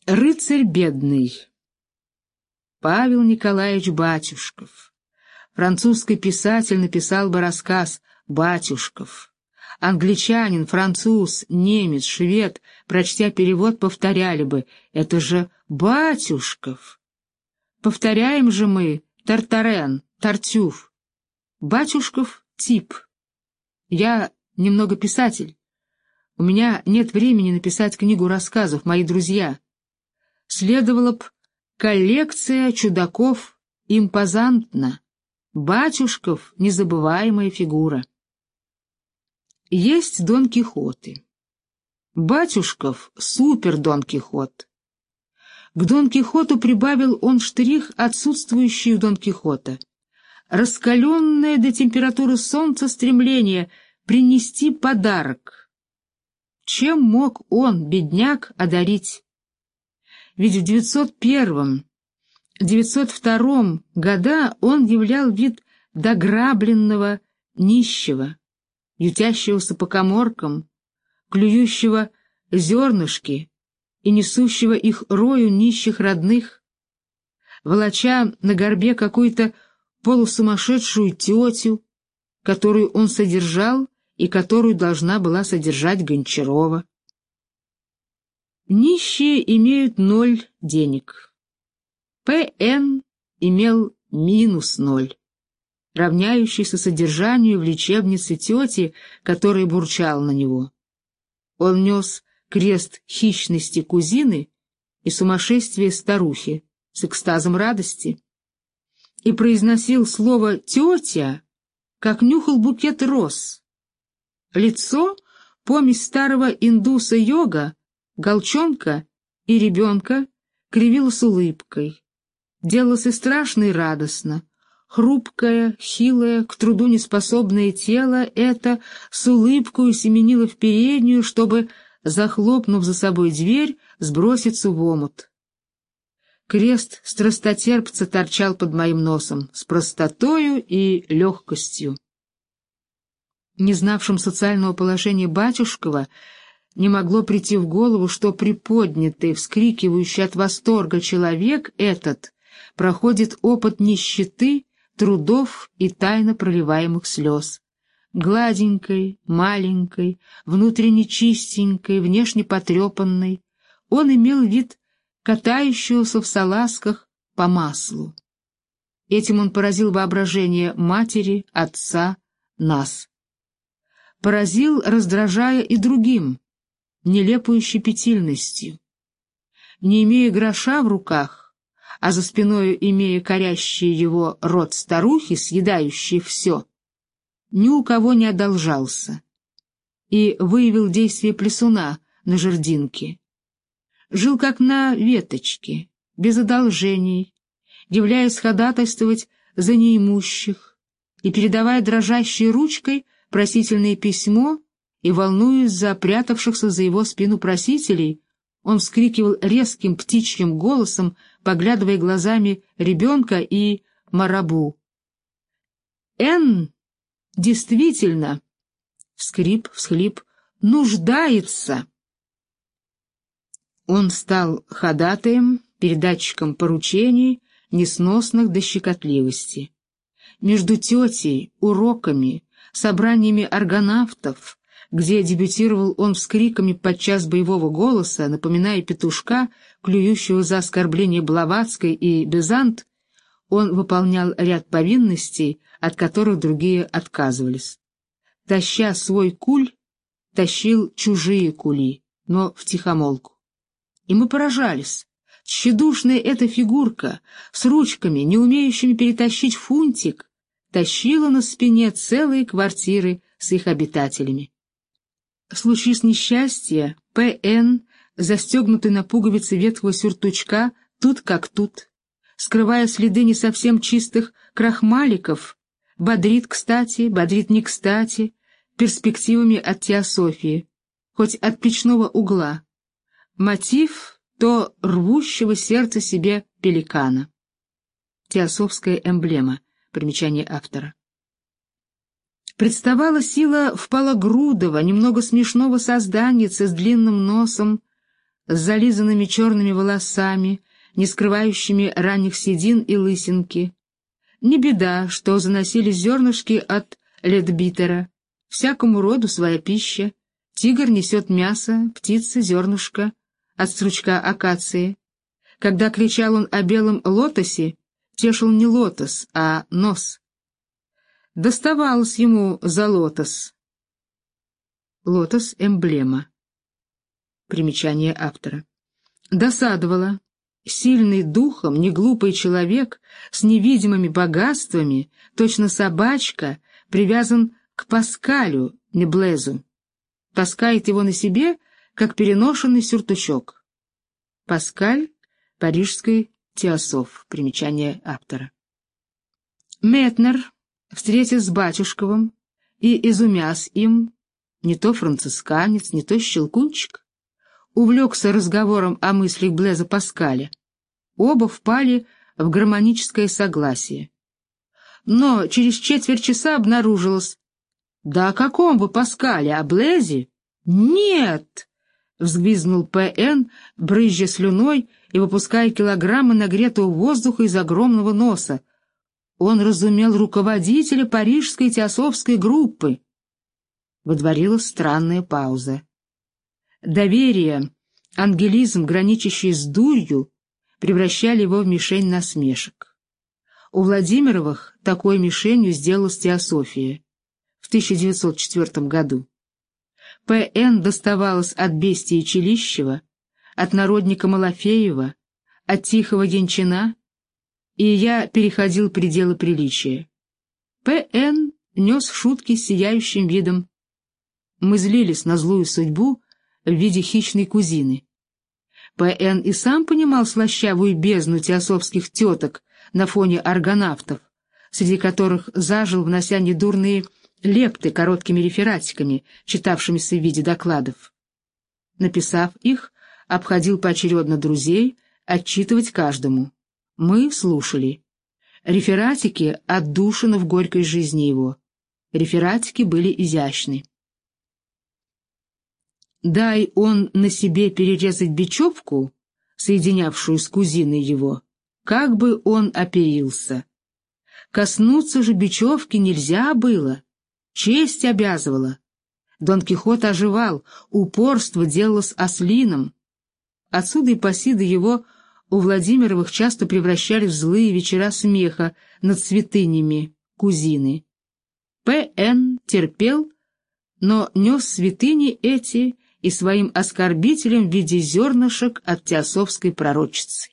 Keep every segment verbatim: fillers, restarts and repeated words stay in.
Рыцарь бедный. Павел Николаевич Батюшков. Французский писатель написал бы рассказ «Батюшков». Англичанин, француз, немец, швед, прочтя перевод, повторяли бы «Это же Батюшков». Повторяем же мы Тартарен, Тартюф. Батюшков — тип. Я немного писатель. У меня нет времени написать книгу рассказов, мои друзья. Следовало б коллекция чудаков импозантна. Батюшков — незабываемая фигура. Есть Дон Кихоты. Батюшков — супер Дон Кихот. К Дон Кихоту прибавил он штрих, отсутствующий у Дон Кихота. Раскаленное до температуры солнца стремление принести подарок. Чем мог он, бедняк, одарить? Ведь в девятьсот первом — девятьсот втором года он являл вид дограбленного нищего, ютящегося по каморкам, клюющего зернышки и несущего их рою нищих родных, волоча на горбе какую-то полусумасшедшую тетю, которую он содержал и которую должна была содержать Гончарова. Нищие имеют ноль денег. П Н имел минус ноль, равняющийся содержанию в лечебнице тети, которая бурчала на него. Он нес крест хищности кузины и сумасшествия старухи с экстазом радости и произносил слово «тетя», как нюхал букет роз. Лицо — помесь старого индуса-йога, голчонка и ребенка, кривилось улыбкой. Делалось и страшно, и радостно. Хрупкое, хилое, к труду неспособное тело это с улыбкой семенило в переднюю, чтобы, захлопнув за собой дверь, сброситься в омут. Крест страстотерпца торчал под моим носом с простотою и легкостью. Не знавшим социального положения Батюшкова не могло прийти в голову, что приподнятый, вскрикивающий от восторга человек этот проходит опыт нищеты, трудов и тайно проливаемых слез. Гладенькой, маленькой, внутренне чистенькой, внешне потрепанной, он имел вид катающегося в салазках по маслу. Этим он поразил воображение матери, отца, нас. Поразил, раздражая и другим, нелепую щепетильностью. Не имея гроша в руках, а за спиною имея корящий его рот старухи, съедающие все, ни у кого не одолжался и выявил действие плесуна на жердинке. Жил как на веточке, без одолжений, являясь ходатайствовать за неимущих и передавая дрожащей ручкой просительное письмо, и, волнуясь за прятавшихся за его спину просителей, он вскрикивал резким птичьим голосом, поглядывая глазами ребенка и марабу. «Н действительно, скрип, всхлип, нуждается». Он стал ходатаем, передатчиком поручений, несносных до щекотливости. Между тетей, уроками, собраниями аргонавтов, где дебютировал он вскриками подчас боевого голоса, напоминая петушка, клюющего за оскорбление Блаватской и Безант, он выполнял ряд повинностей, от которых другие отказывались. Таща свой куль, тащил чужие кули, но втихомолку. И мы поражались. Тщедушная эта фигурка с ручками, не умеющими перетащить фунтик, тащила на спине целые квартиры с их обитателями. Случись несчастья, П Н, застегнутый на пуговицы ветхого сюртучка, тут как тут, скрывая следы не совсем чистых крахмаликов, бодрит кстати, бодрит не кстати, перспективами от теософии, хоть от печного угла. Мотив то рвущего сердце себе пеликана. Теософская эмблема. Примечание автора. Представала сила впалогрудого, немного смешного созданица с длинным носом, с зализанными черными волосами, не скрывающими ранних седин и лысинки. Не беда, что заносились зернышки от ледбитера. Всякому роду своя пища. Тигр несет мясо, птица — зернышко от стручка акации. Когда кричал он о белом лотосе, тешил не лотос, а нос. Доставалось ему за лотос. Лотос — эмблема. Примечание автора. Досадовало. Сильный духом, неглупый человек с невидимыми богатствами, точно собачка, привязан к Паскалю, не Блезу. Таскает его на себе, как переношенный сюртучок. Паскаль, парижский теософ. Примечание автора. Метнер, встретясь с Батюшковым и изумясь им, не то францисканец, не то щелкунчик, увлекся разговором о мыслях Блеза Паскаля. Оба впали в гармоническое согласие. Но через четверть часа обнаружилось: «Да о каком вы Паскале, о Блезе?» «Нет!» — взвизгнул П Н, брызжа слюной и выпуская килограммы нагретого воздуха из огромного носа. Он разумел руководителя парижской теософской группы. Водворилась странная пауза. Доверие, ангелизм, граничащий с дурью, превращали его в мишень насмешек. У Владимировых такой мишенью сделалась теософия в тысяча девятьсот четвёртом году. П Н доставалось от бестии Челищева, от народника Малафеева, от Тихого Генчина, и я переходил пределы приличия. П Н нес шутки с сияющим видом. Мы злились на злую судьбу в виде хищной кузины. П Н и сам понимал слащавую бездну теософских теток на фоне аргонавтов, среди которых зажил, внося недурные лепты короткими рефератиками, читавшимися в виде докладов. Написав их, обходил поочередно друзей, отчитывать каждому. Мы слушали. Рефератики отдушины в горькой жизни его. Рефератики были изящны. Дай он на себе перерезать бечевку, соединявшую с кузиной его, как бы он оперился. Коснуться же бечевки нельзя было, честь обязывала. Дон Кихот оживал, упорство делалось ослиным. Отсюда и посиды его у Владимировых часто превращали в злые вечера смеха над святынями кузины. П Н терпел, но нес святыни эти и своим оскорбителям в виде зернышек от теософской пророчицы.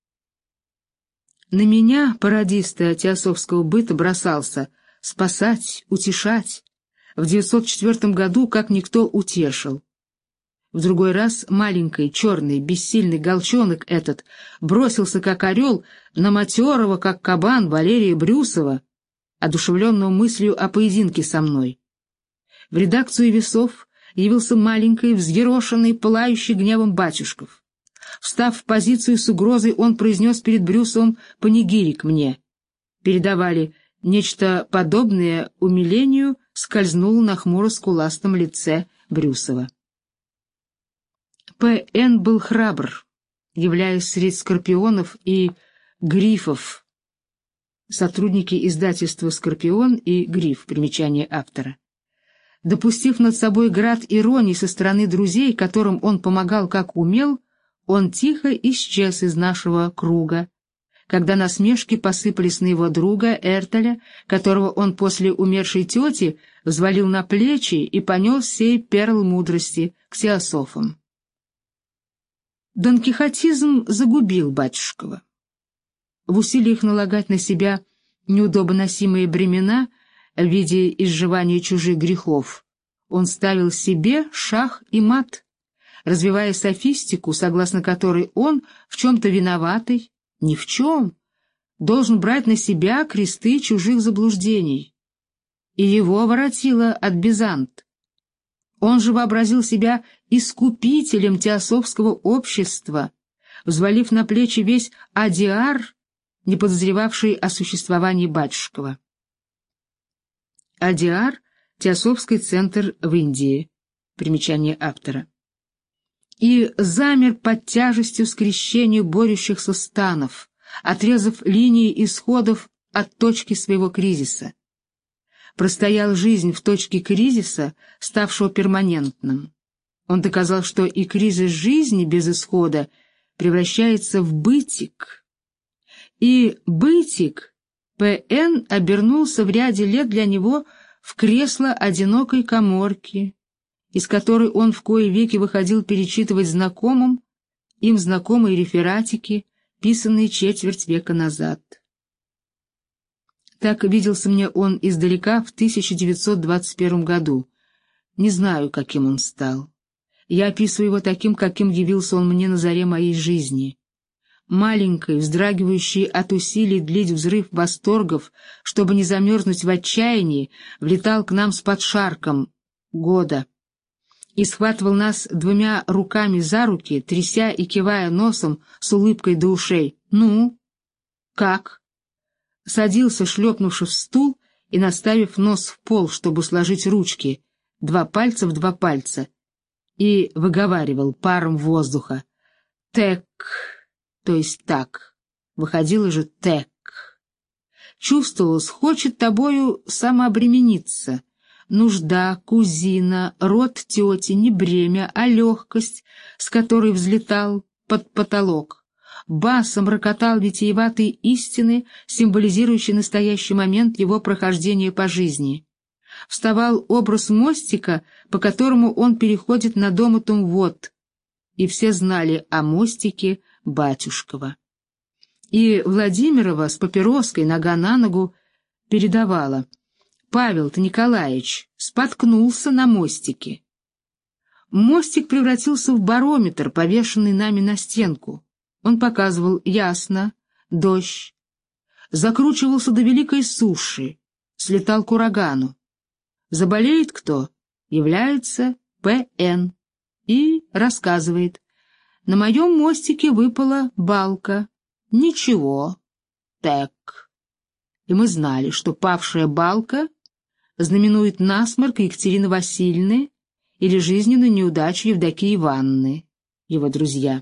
На меня, пародиста теософского быта, бросался спасать, утешать. В девятьсот четвёртом году как никто утешил. В другой раз маленький, черный, бессильный голчонок этот бросился, как орел, на матерого, как кабан, Валерия Брюсова, одушевленного мыслью о поединке со мной. В редакцию «Весов» явился маленький, взъерошенный, пылающий гневом Батюшков. Встав в позицию с угрозой, он произнес перед Брюсовым панигирик мне. Передавали: нечто подобное умилению скользнуло на хмуро-скуластом лице Брюсова. П Н был храбр, являясь среди скорпионов и грифов. Сотрудники издательства «Скорпион» и «Гриф», примечание автора. Допустив над собой град ироний со стороны друзей, которым он помогал как умел, он тихо исчез из нашего круга, когда насмешки посыпались на его друга Эртеля, которого он после умершей тети взвалил на плечи и понес сей перл мудрости к теософам. Донкихотизм загубил Батюшкова. В усилиях налагать на себя неудобоносимые бремена в виде изживания чужих грехов он ставил себе шах и мат, развивая софистику, согласно которой он, в чем-то виноватый, ни в чем, должен брать на себя кресты чужих заблуждений. И его воротило от Бизант. Он же вообразил себя искупителем теософского общества, взвалив на плечи весь адиар, не подозревавший о существовании Батюшкова. Адиар — теософский центр в Индии. Примечание автора. и замер под тяжестью скрещения борющихся станов, отрезав линии исходов от точки своего кризиса. Простоял жизнь в точке кризиса, ставшего перманентным. Он доказал, что и кризис жизни без исхода превращается в бытик. И бытик П Н обернулся в ряде лет для него в кресло одинокой каморки, из которой он в кои веки выходил перечитывать знакомым, им знакомые рефератики, писанные четверть века назад. Так виделся мне он издалека в тысяча девятьсот двадцать первом году. Не знаю, каким он стал. Я описываю его таким, каким явился он мне на заре моей жизни. Маленький, вздрагивающий от усилий длить взрыв восторгов, чтобы не замерзнуть в отчаянии, влетал к нам с подшарком года и схватывал нас двумя руками за руки, тряся и кивая носом с улыбкой до ушей. «Ну? Как?» Садился, шлепнувши в стул и наставив нос в пол, чтобы сложить ручки, два пальца в два пальца, и выговаривал паром воздуха. «Тэк», то есть так, выходило же «тэк». Чувствовалось, хочет тобою самообремениться. Нужда, кузина, род тети, не бремя, а легкость, с которой взлетал под потолок. Басом рокотал витиеватые истины, символизирующие настоящий момент его прохождения по жизни. Вставал образ мостика, по которому он переходит на домотум вод, и все знали о мостике Батюшкова. И Владимирова с папироской нога на ногу передавала: «Павел-то Николаевич споткнулся на мостике». Мостик превратился в барометр, повешенный нами на стенку. Он показывал ясно, дождь, закручивался до великой суши, слетал к урагану. Заболеет кто? Является П Н и рассказывает: «На моем мостике выпала балка». Ничего, так. И мы знали, что павшая балка знаменует насморк Екатерины Васильевны или жизненную неудачу Евдокии Ивановны, его друзья.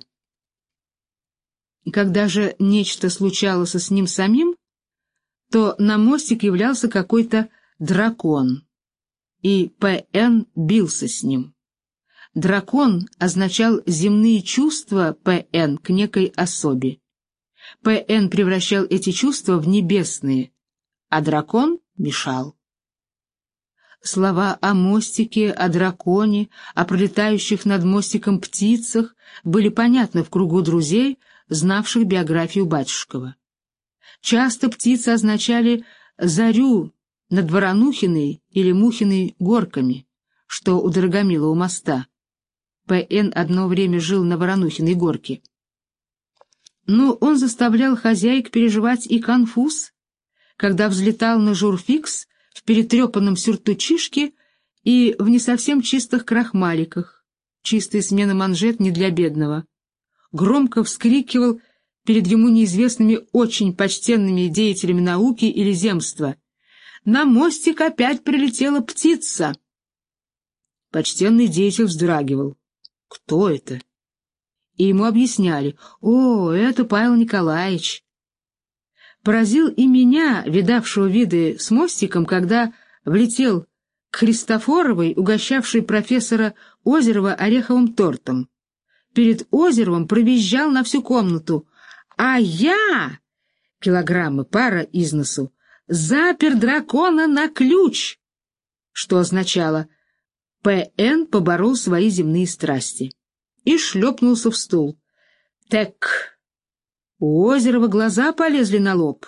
И когда же нечто случалось с ним самим, то на мостик являлся какой-то дракон, и П Н бился с ним. Дракон означал земные чувства П Н к некой особе. П Н превращал эти чувства в небесные, а дракон мешал. Слова о мостике, о драконе, о пролетающих над мостиком птицах были понятны в кругу друзей, знавших биографию Батюшкова. Часто птицы означали зарю над Воронухиной или Мухиной горками, что у Дорогомилова моста. П Н одно время жил на Воронухиной горке. Но он заставлял хозяек переживать и конфуз, когда взлетал на журфикс в перетрепанном сюртучишке и в не совсем чистых крахмаликах. Чистая смена манжет не для бедного. Громко вскрикивал перед ему неизвестными очень почтенными деятелями науки или земства: «На мостик опять прилетела птица!» Почтенный деятель вздрагивал. «Кто это?» И ему объясняли: «О, это Павел Николаевич». Поразил и меня, видавшего виды с мостиком, когда влетел к Христофоровой, угощавшей профессора Озерова ореховым тортом. Перед Озеровым провизжал на всю комнату: «А я...» килограммы пара из носу, «запер дракона на ключ», что означало: П Н поборол свои земные страсти и шлепнулся в стул. «Так...» У Озерова глаза полезли на лоб.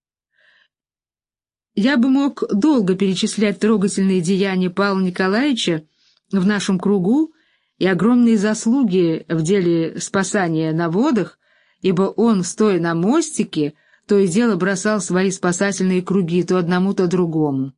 Я бы мог долго перечислять трогательные деяния Павла Николаевича в нашем кругу и огромные заслуги в деле спасания на водах, ибо он, стоя на мостике, то и дело бросал свои спасательные круги то одному, то другому.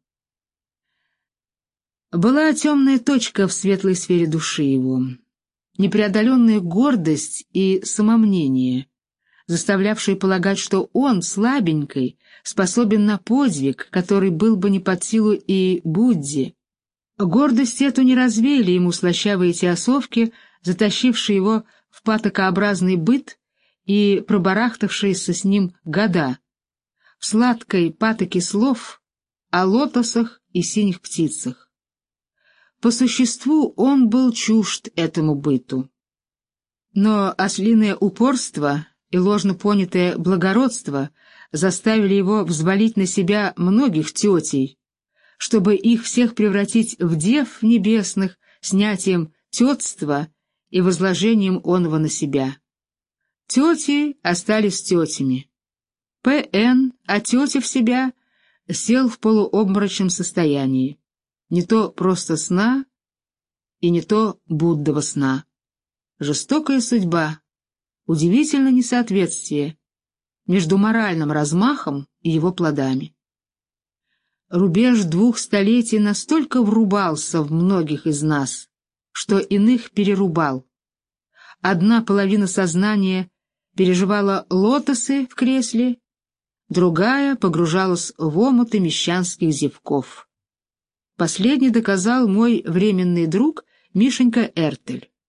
Была темная точка в светлой сфере души его, непреодоленная гордость и самомнение, заставлявшие полагать, что он, слабенький, способен на подвиг, который был бы не под силу и Будде. Гордость эту не развеяли ему слащавые теософки, затащившие его в патокообразный быт и пробарахтавшиеся с ним года, в сладкой патоке слов о лотосах и синих птицах. По существу он был чужд этому быту. Но ослиное упорство и ложно понятое благородство заставили его взвалить на себя многих тетей, чтобы их всех превратить в дев небесных снятием тетства и возложением оного на себя. Тети остались тетями. П Н, отетив себя, сел в полуобморочном состоянии. Не то просто сна и не то Буддова сна. Жестокая судьба, удивительное несоответствие между моральным размахом и его плодами. Рубеж двух столетий настолько врубался в многих из нас, что иных перерубал. Одна половина сознания переживала лотосы в кресле, другая погружалась в омуты мещанских зевков. Последний доказал мой временный друг Мишенька Эртель.